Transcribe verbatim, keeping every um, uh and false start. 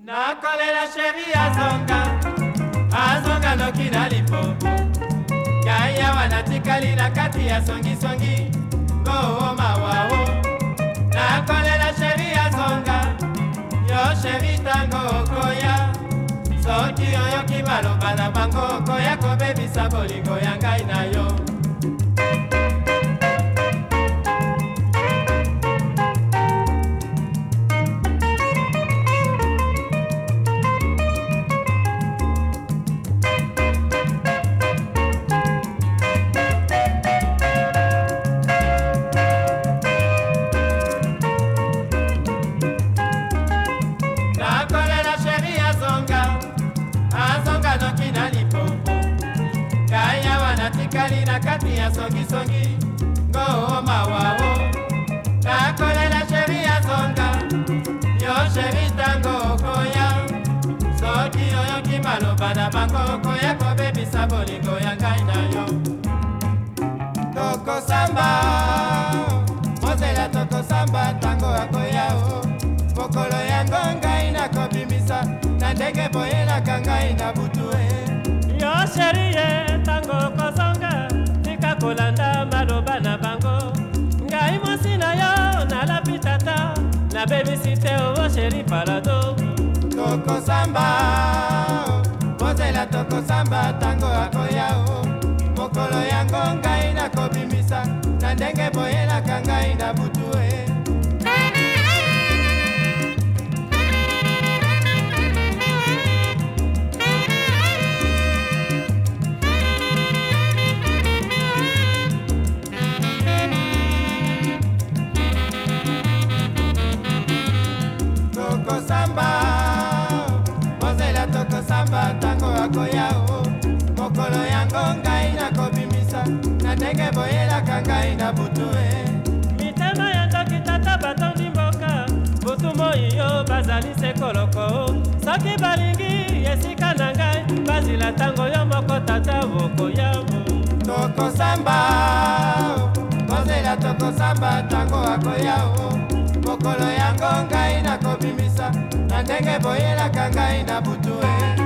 Nakolela sheri azonga azonga noki na lipopo kaya wanatikali na kati ya songisongi ngoo mawao. Nakolela sheri azonga yo sheri tango okoya soki oyoki maloba na bango okoya kobebisa bolingo ya ngai na yo. Natikali na kati ya songi songi ngoo mawao. Nakolela sheri azonga yo sheri tango okoya soki oyoki maloba na bango okoya kobebisa bolingo ya ngai na yo. Tokosamba mozela tokosamba tango akoya o mokolo yango ngai nakobimisa na ndenge boyelaka ngai na butu e. Yo sheri ye tango kozonga tika kolanda maloba na bango ngai mwasi na yo nalapi tata na bebisi te o sheri palado. Tokosamba mozela tokosamba tango akoya o mokolo yango ngai nakobimisa na ndenge boyelaka ngai na butu e. Tokosamba tango akoya o mokolo yango ngai nakobimisa na ndenge boyelaka ngai na butu e. Mitema ya ndoki tata batondi mboka butu moi yo bazali sekoloko soki balingi esika na ngai bazila tango yo moko tata bokoyamo. Tokosamba kozela tokosamba tango akoya o mokolo yango ngai nakobimisa na ndenge boyelaka ngai na butu e.